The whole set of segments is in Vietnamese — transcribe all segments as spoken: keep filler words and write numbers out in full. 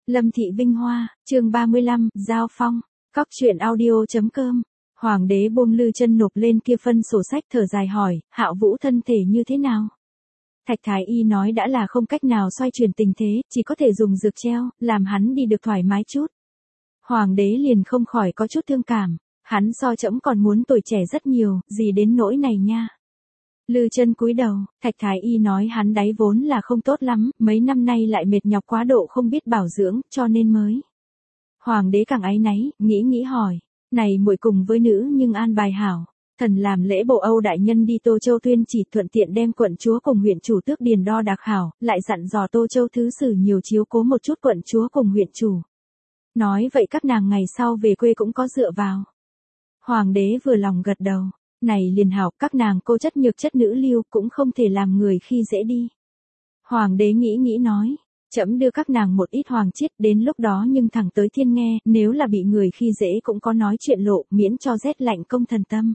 Lâm Thị Vinh Hoa, chương ba mươi lăm, Giao Phong, Cóc truyện audio.com. Hoàng đế buông Lư Chân nộp lên kia phân sổ sách, thở dài hỏi, Hạo Vũ thân thể như thế nào? Thạch Thái Y nói đã là không cách nào xoay chuyển tình thế, chỉ có thể dùng dược treo, làm hắn đi được thoải mái chút. Hoàng đế liền không khỏi có chút thương cảm, hắn so trẫm còn muốn tuổi trẻ rất nhiều, gì đến nỗi này nha. Lư Chân cúi đầu, Thạch Thái Y nói hắn đáy vốn là không tốt lắm, mấy năm nay lại mệt nhọc quá độ không biết bảo dưỡng, cho nên mới. Hoàng đế càng áy náy, nghĩ nghĩ hỏi, này muội cùng với nữ nhưng an bài hảo, thần làm lễ bộ Âu đại nhân đi Tô Châu tuyên chỉ, thuận tiện đem quận chúa cùng huyện chủ tước điền đo đạc hảo, lại dặn dò Tô Châu thứ sử nhiều chiếu cố một chút quận chúa cùng huyện chủ. Nói vậy các nàng ngày sau về quê cũng có dựa vào. Hoàng đế vừa lòng gật đầu. Này liền hảo, các nàng cô chất nhược chất nữ lưu cũng không thể làm người khi dễ đi. Hoàng đế nghĩ nghĩ nói, trẫm đưa các nàng một ít hoàng chiết, đến lúc đó nhưng thẳng tới thiên nghe, nếu là bị người khi dễ cũng có nói chuyện lộ, miễn cho rét lạnh công thần tâm.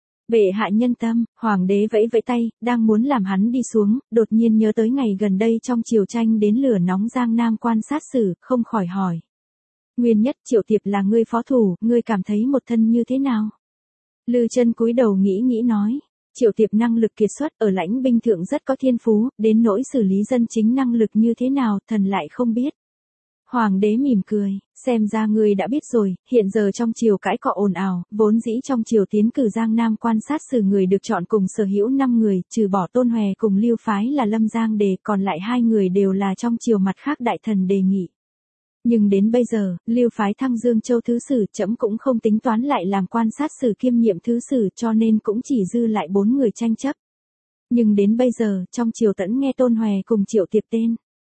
Bệ hạ nhân tâm, hoàng đế vẫy vẫy tay, đang muốn làm hắn đi xuống, đột nhiên nhớ tới ngày gần đây trong triều tranh đến lửa nóng Giang Nam quan sát xử, không khỏi hỏi. Nguyên nhất Triệu Tiệp là ngươi phó thủ, ngươi cảm thấy một thân như thế nào? Lư Chân cúi đầu nghĩ nghĩ nói, Triệu Tiệp năng lực kiệt xuất, ở lãnh binh thượng rất có thiên phú, đến nỗi xử lý dân chính năng lực như thế nào, thần lại không biết. Hoàng đế mỉm cười, xem ra ngươi đã biết rồi, hiện giờ trong triều cãi cọ ồn ào, vốn dĩ trong triều tiến cử Giang Nam quan sát xử người được chọn cùng sở hữu năm người, trừ bỏ Tôn Hòe cùng Lưu phái là Lâm Giang đề, còn lại hai người đều là trong triều mặt khác đại thần đề nghị. Nhưng đến bây giờ, Lưu phái thăng Dương Châu thứ sử, trẫm cũng không tính toán lại làm quan sát sử kiêm nhiệm thứ sử, cho nên cũng chỉ dư lại bốn người tranh chấp. Nhưng đến bây giờ, trong triều tẫn nghe Tôn Hòe cùng Triệu Tiệp tên.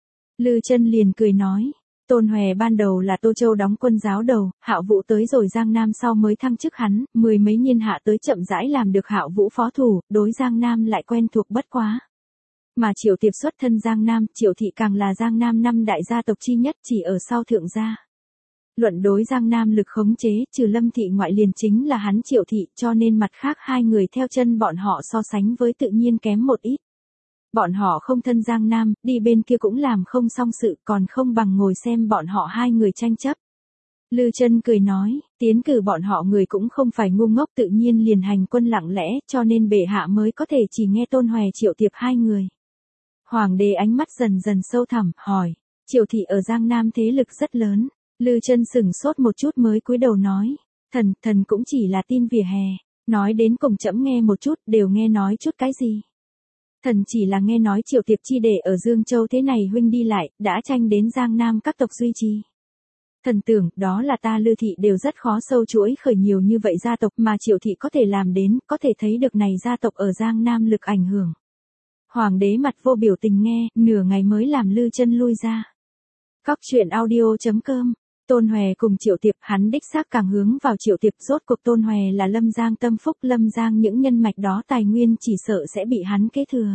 Lư Chân liền cười nói, Tôn Hòe ban đầu là Tô Châu đóng quân giáo đầu, Hạo Vũ tới rồi Giang Nam sau mới thăng chức hắn, mười mấy niên hạ tới chậm rãi làm được Hạo Vũ phó thủ, đối Giang Nam lại quen thuộc bất quá. Mà Triệu Tiệp xuất thân Giang Nam, Triệu thị càng là Giang Nam năm đại gia tộc chi nhất, chỉ ở sau thượng gia. Luận đối Giang Nam lực khống chế, trừ Lâm thị ngoại liền chính là hắn Triệu thị, cho nên mặt khác hai người theo chân bọn họ so sánh với tự nhiên kém một ít. Bọn họ không thân Giang Nam, đi bên kia cũng làm không xong sự, còn không bằng ngồi xem bọn họ hai người tranh chấp. Lư Chân cười nói, tiến cử bọn họ người cũng không phải ngu ngốc, tự nhiên liền hành quân lặng lẽ, cho nên bệ hạ mới có thể chỉ nghe Tôn Hòe Triệu Tiệp hai người. Hoàng đế ánh mắt dần dần sâu thẳm, hỏi, Triệu thị ở Giang Nam thế lực rất lớn. Lư Chân sững sốt một chút mới cúi đầu nói, thần, thần cũng chỉ là tin vỉa hè, nói đến cùng trẫm nghe một chút, đều nghe nói chút cái gì. Thần chỉ là nghe nói Triệu Tiệp chi để ở Dương Châu thế này huynh đi lại, đã tranh đến Giang Nam các tộc duy trì. Thần tưởng, đó là ta Lư thị đều rất khó sâu chuỗi khởi nhiều như vậy gia tộc mà Triệu thị có thể làm đến, có thể thấy được này gia tộc ở Giang Nam lực ảnh hưởng. Hoàng đế mặt vô biểu tình nghe, nửa ngày mới làm Lư Chân lui ra. Cóc truyện audio.com. Tôn Hòe cùng Triệu Tiệp, hắn đích xác càng hướng vào Triệu Tiệp, rốt cuộc Tôn Hòe là Lâm Giang tâm phúc, Lâm Giang những nhân mạch đó tài nguyên chỉ sợ sẽ bị hắn kế thừa.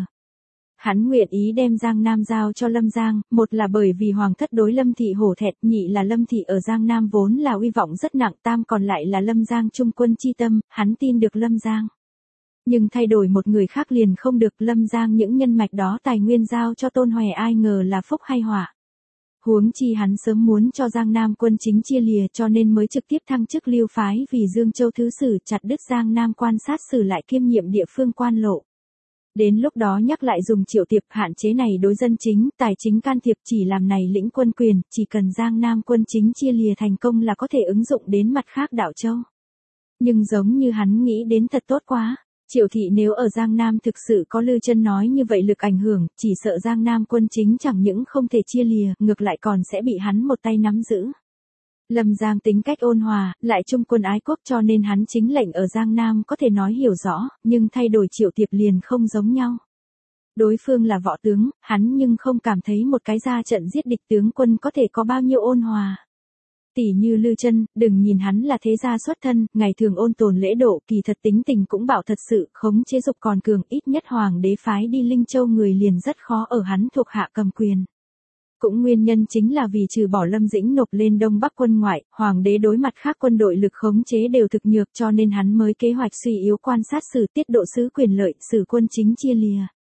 Hắn nguyện ý đem Giang Nam giao cho Lâm Giang, một là bởi vì hoàng thất đối Lâm thị hổ thẹn, nhị là Lâm thị ở Giang Nam vốn là uy vọng rất nặng, tam còn lại là Lâm Giang trung quân chi tâm, hắn tin được Lâm Giang. Nhưng thay đổi một người khác liền không được, Lâm Giang những nhân mạch đó tài nguyên giao cho Tôn Hòe ai ngờ là phúc hay họa. Huống chi hắn sớm muốn cho Giang Nam quân chính chia lìa, cho nên mới trực tiếp thăng chức Lưu phái vì Dương Châu thứ sử, chặt đứt Giang Nam quan sát sử lại kiêm nhiệm địa phương quan lộ. Đến lúc đó nhắc lại dùng Triệu Tiệp, hạn chế này đối dân chính, tài chính can thiệp, chỉ làm này lĩnh quân quyền, chỉ cần Giang Nam quân chính chia lìa thành công là có thể ứng dụng đến mặt khác đảo châu. Nhưng giống như hắn nghĩ đến thật tốt quá. Triệu thị nếu ở Giang Nam thực sự có Lư Chân nói như vậy lực ảnh hưởng, chỉ sợ Giang Nam quân chính chẳng những không thể chia lìa, ngược lại còn sẽ bị hắn một tay nắm giữ. Lâm Giang tính cách ôn hòa, lại trung quân ái quốc, cho nên hắn chính lệnh ở Giang Nam có thể nói hiểu rõ, nhưng thay đổi Triệu Tiệp liền không giống nhau. Đối phương là võ tướng, hắn nhưng không cảm thấy một cái ra trận giết địch tướng quân có thể có bao nhiêu ôn hòa. Tỷ như Lư Chân, đừng nhìn hắn là thế gia xuất thân, ngày thường ôn tồn lễ độ, kỳ thật tính tình cũng bảo thật sự, khống chế dục còn cường, ít nhất hoàng đế phái đi Linh Châu người liền rất khó ở hắn thuộc hạ cầm quyền. Cũng nguyên nhân chính là vì trừ bỏ Lâm Dĩnh nộp lên Đông Bắc quân ngoại, hoàng đế đối mặt khác quân đội lực khống chế đều thực nhược, cho nên hắn mới kế hoạch suy yếu quan sát sử, tiết độ sứ quyền lợi, sử quân chính chia lìa.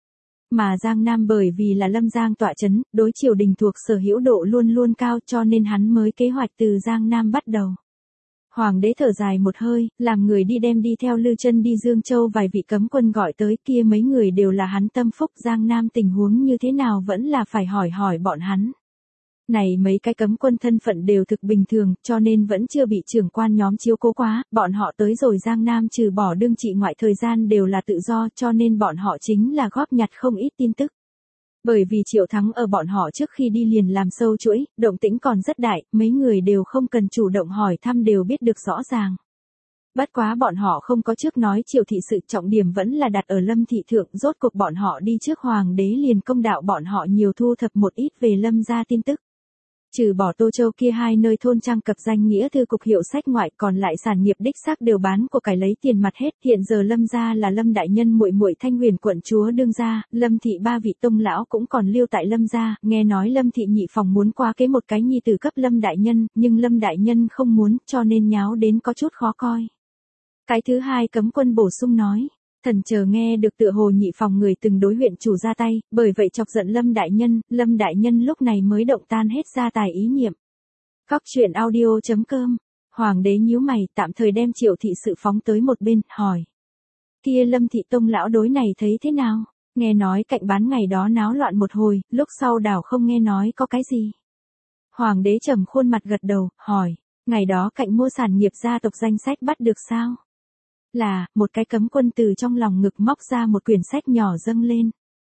Mà Giang Nam bởi vì là Lâm Giang tọa chấn, đối triều đình thuộc sở hữu độ luôn luôn cao cho nên hắn mới kế hoạch từ Giang Nam bắt đầu. Hoàng đế thở dài một hơi, làm người đi đem đi theo Lư Chân đi Dương Châu vài vị cấm quân gọi tới, kia mấy người đều là hắn tâm phúc, Giang Nam tình huống như thế nào vẫn là phải hỏi hỏi bọn hắn. Này mấy cái cấm quân thân phận đều thực bình thường, cho nên vẫn chưa bị trưởng quan nhóm chiếu cố quá, bọn họ tới rồi Giang Nam trừ bỏ đương trị ngoại thời gian đều là tự do, cho nên bọn họ chính là góp nhặt không ít tin tức. Bởi vì Triệu Thắng ở bọn họ trước khi đi liền làm sâu chuỗi, động tĩnh còn rất đại, mấy người đều không cần chủ động hỏi thăm đều biết được rõ ràng. Bất quá bọn họ không có trước nói Triệu thị sự, trọng điểm vẫn là đặt ở Lâm thị thượng, rốt cuộc bọn họ đi trước hoàng đế liền công đạo bọn họ nhiều thu thập một ít về Lâm gia tin tức. Trừ bỏ Tô Châu kia hai nơi thôn trang cập danh nghĩa thư cục hiệu sách ngoại, còn lại sản nghiệp đích xác đều bán của cải lấy tiền mặt hết. Hiện giờ Lâm gia là Lâm đại nhân muội muội Thanh Huyền quận chúa đương gia, Lâm thị ba vị tông lão cũng còn lưu tại Lâm gia, nghe nói Lâm thị nhị phòng muốn qua kế một cái nhi tử cấp Lâm đại nhân, nhưng Lâm đại nhân không muốn, cho nên nháo đến có chút khó coi. Cái thứ hai cấm quân bổ sung nói. Thần chờ nghe được tựa hồ nhị phòng người từng đối huyện chủ ra tay, bởi vậy chọc giận Lâm đại nhân, Lâm đại nhân lúc này mới động tan hết gia tài ý niệm. Cóc truyện audio chấm com. Hoàng đế nhíu mày, tạm thời đem Triệu thị sự phóng tới một bên, hỏi. Kia Lâm thị tông lão đối này thấy thế nào? Nghe nói cạnh bán ngày đó náo loạn một hồi, lúc sau đảo không nghe nói có cái gì. Hoàng đế trầm khuôn mặt gật đầu, hỏi. Ngày đó cạnh mua sản nghiệp gia tộc danh sách bắt được sao? Là, một cái cấm quân từ trong lòng ngực móc ra một quyển sách nhỏ dâng lên.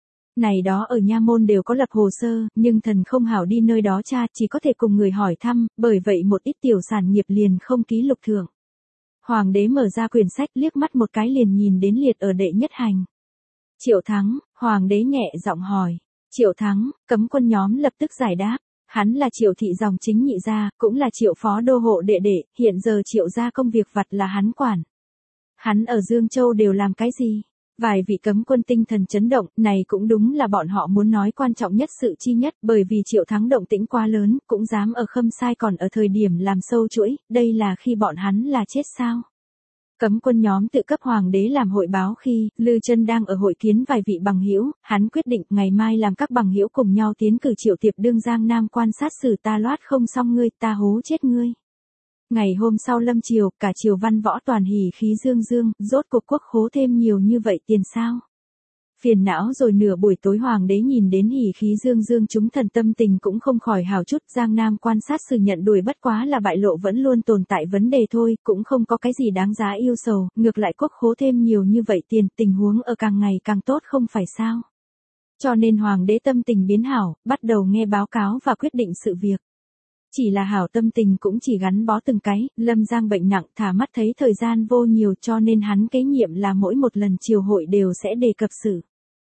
Này đó ở nha môn đều có lập hồ sơ, nhưng thần không hảo đi nơi đó tra, chỉ có thể cùng người hỏi thăm, bởi vậy một ít tiểu sản nghiệp liền không ký lục thưởng. Hoàng đế mở ra quyển sách liếc mắt một cái liền nhìn đến liệt ở đệ nhất hành. Triệu Thắng, hoàng đế nhẹ giọng hỏi. Triệu Thắng, cấm quân nhóm lập tức giải đáp. Hắn là Triệu thị dòng chính nhị gia, cũng là Triệu phó đô hộ đệ đệ, hiện giờ Triệu gia công việc vặt là hắn quản. Hắn ở Dương Châu đều làm cái gì? Vài vị cấm quân tinh thần chấn động, này cũng đúng là bọn họ muốn nói quan trọng nhất sự chi nhất, bởi vì Triệu Thắng động tĩnh quá lớn, cũng dám ở khâm sai còn ở thời điểm làm sâu chuỗi, đây là khi bọn hắn là chết sao? Cấm quân nhóm tự cấp hoàng đế làm hội báo khi, Lư Chân đang ở hội kiến vài vị bằng hữu, hắn quyết định ngày mai làm các bằng hữu cùng nhau tiến cử Triệu Tiệp đương Giang Nam quan sát xử, ta loát không xong ngươi, ta hố chết ngươi. Ngày hôm sau lâm triều, cả triều văn võ toàn hỉ khí dương dương, rốt cuộc quốc khố thêm nhiều như vậy tiền sao? Phiền não rồi nửa buổi tối hoàng đế nhìn đến hỉ khí dương dương chúng thần tâm tình cũng không khỏi hào chút, Giang Nam quan sát xử nhận đuổi bất quá là bại lộ vẫn luôn tồn tại vấn đề thôi, cũng không có cái gì đáng giá yêu sầu, ngược lại quốc khố thêm nhiều như vậy tiền, tình huống ở càng ngày càng tốt không phải sao? Cho nên hoàng đế tâm tình biến hảo, bắt đầu nghe báo cáo và quyết định sự việc. Chỉ là hảo tâm tình cũng chỉ gắn bó từng cái, Lâm Giang bệnh nặng thả mắt thấy thời gian vô nhiều cho nên hắn kế nhiệm là mỗi một lần triều hội đều sẽ đề cập sự.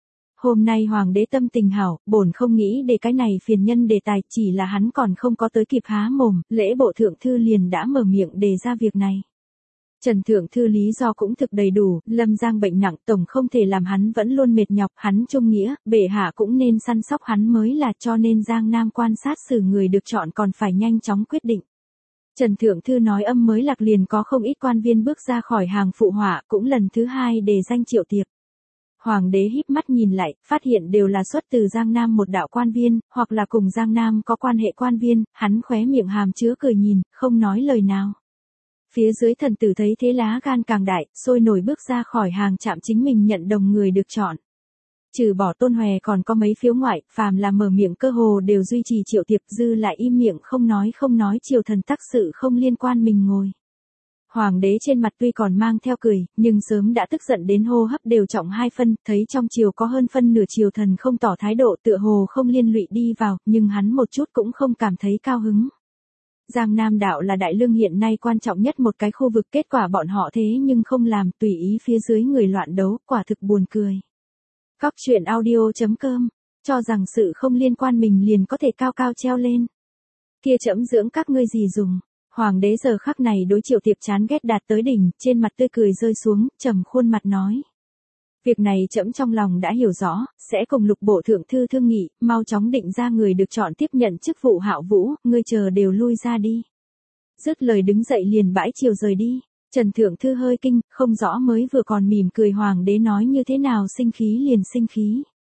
Hôm nay hoàng đế tâm tình hảo, bổn không nghĩ để cái này phiền nhân đề tài, chỉ là hắn còn không có tới kịp há mồm, lễ bộ thượng thư liền đã mở miệng đề ra việc này. Trần Thượng Thư lý do cũng thực đầy đủ, Lâm Giang bệnh nặng tổng không thể làm hắn vẫn luôn mệt nhọc, hắn trung nghĩa, bệ hạ cũng nên săn sóc hắn mới là, cho nên Giang Nam quan sát xử người được chọn còn phải nhanh chóng quyết định. Trần Thượng Thư nói âm mới lạc liền có không ít quan viên bước ra khỏi hàng phụ họa, cũng lần thứ hai đề danh Triệu Tiệp. Hoàng đế híp mắt nhìn lại, phát hiện đều là xuất từ Giang Nam một đạo quan viên, hoặc là cùng Giang Nam có quan hệ quan viên, hắn khóe miệng hàm chứa cười nhìn, không nói lời nào. Phía dưới thần tử thấy thế lá gan càng đại, sôi nổi bước ra khỏi hàng chạm chính mình nhận đồng người được chọn. Trừ bỏ Tôn Hòe còn có mấy phiếu ngoại, phàm là mở miệng cơ hồ đều duy trì Triệu Tiệp, dư lại im miệng không nói không nói, triều thần tắc sự không liên quan mình ngồi. Hoàng đế trên mặt tuy còn mang theo cười, nhưng sớm đã tức giận đến hô hấp đều trọng hai phân, thấy trong triều có hơn phân nửa triều thần không tỏ thái độ tựa hồ không liên lụy đi vào, nhưng hắn một chút cũng không cảm thấy cao hứng. Giang Nam đạo là Đại Lương hiện nay quan trọng nhất một cái khu vực, kết quả bọn họ thế nhưng không làm, tùy ý phía dưới người loạn đấu, quả thực buồn cười. Cóc truyện audio chấm com, cho rằng sự không liên quan mình liền có thể cao cao treo lên. Kia trẫm dưỡng các ngươi gì dùng. Hoàng đế giờ khắc này đối Triệu Tiệp chán ghét đạt tới đỉnh, trên mặt tươi cười rơi xuống, trầm khuôn mặt nói. Việc này trẫm trong lòng đã hiểu rõ, sẽ cùng Lục bộ thượng thư thương nghị, mau chóng định ra người được chọn tiếp nhận chức vụ Hạo Vũ, ngươi chờ đều lui ra đi. Dứt lời đứng dậy liền bãi chiều rời đi. Trần Thượng Thư hơi kinh, không rõ mới vừa còn mỉm cười hoàng đế nói như thế nào sinh khí liền sinh khí.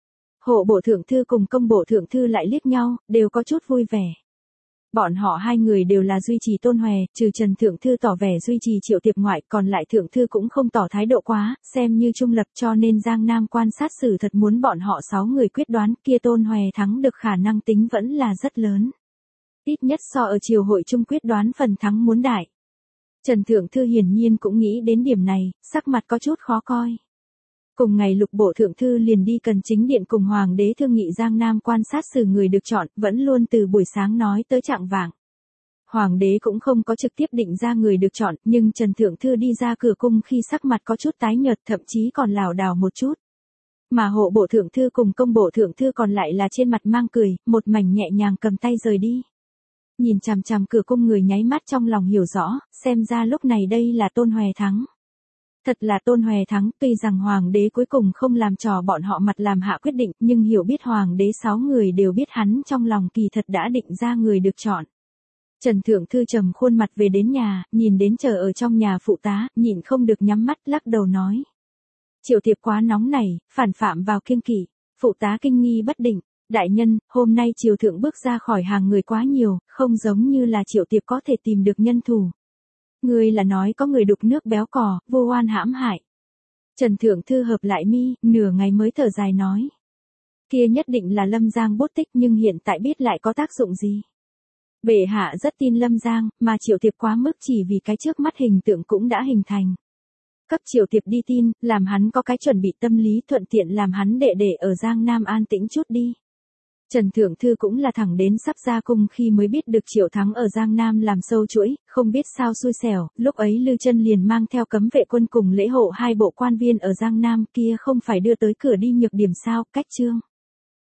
Hộ bộ thượng thư cùng công bộ thượng thư lại liếc nhau, đều có chút vui vẻ. Bọn họ hai người đều là duy trì Tôn Hòe, trừ Trần thượng thư tỏ vẻ duy trì Triệu Tiệp ngoại, còn lại thượng thư cũng không tỏ thái độ quá, xem như trung lập, cho nên Giang Nam quan sát sử thật muốn bọn họ sáu người quyết đoán, kia Tôn Hòe thắng được khả năng tính vẫn là rất lớn. Ít nhất so ở triều hội chung quyết đoán phần thắng muốn đại. Trần thượng thư hiển nhiên cũng nghĩ đến điểm này, sắc mặt có chút khó coi. Cùng ngày Lục bộ thượng thư liền đi Cần Chính điện cùng hoàng đế thương nghị Giang Nam quan sát sử người được chọn, vẫn luôn từ buổi sáng nói tới chạng vạng. Hoàng đế cũng không có trực tiếp định ra người được chọn, nhưng Trần thượng thư đi ra cửa cung khi sắc mặt có chút tái nhợt, thậm chí còn lảo đảo một chút. Mà hộ bộ thượng thư cùng công bộ thượng thư còn lại là trên mặt mang cười, một mảnh nhẹ nhàng cầm tay rời đi. Nhìn chằm chằm cửa cung người nháy mắt trong lòng hiểu rõ, xem ra lúc này đây là Tôn Hòe thắng. Thật là Tôn Hòe thắng, tuy rằng hoàng đế cuối cùng không làm trò bọn họ mặt làm hạ quyết định, nhưng hiểu biết hoàng đế sáu người đều biết hắn trong lòng kỳ thật đã định ra người được chọn. Trần thượng thư trầm khuôn mặt về đến nhà, nhìn đến chờ ở trong nhà phụ tá, nhịn không được nhắm mắt lắc đầu nói. Triệu Tiệp quá nóng này, phản phạm vào kiêng kỵ, phụ tá kinh nghi bất định. Đại nhân, hôm nay triều thượng bước ra khỏi hàng người quá nhiều, không giống như là Triệu Tiệp có thể tìm được nhân thủ. Người là nói có người đục nước béo cò, vô oan hãm hại. Trần thượng thư hợp lại mi, nửa ngày mới thở dài nói. Kia nhất định là Lâm Giang bút tích nhưng hiện tại biết lại có tác dụng gì. Bệ hạ rất tin Lâm Giang, mà Triệu Tiệp quá mức chỉ vì cái trước mắt hình tượng cũng đã hình thành. Cấp Triệu Tiệp đi tin, làm hắn có cái chuẩn bị tâm lý thuận tiện làm hắn đệ đệ ở Giang Nam an tĩnh chút đi. Trần thượng thư cũng là thẳng đến sắp ra cung khi mới biết được Triệu Thắng ở Giang Nam làm sâu chuỗi, không biết sao xui xẻo, lúc ấy Lư Chân liền mang theo cấm vệ quân cùng lễ hộ hai bộ quan viên ở Giang Nam kia không phải đưa tới cửa đi nhược điểm sao, cách chương.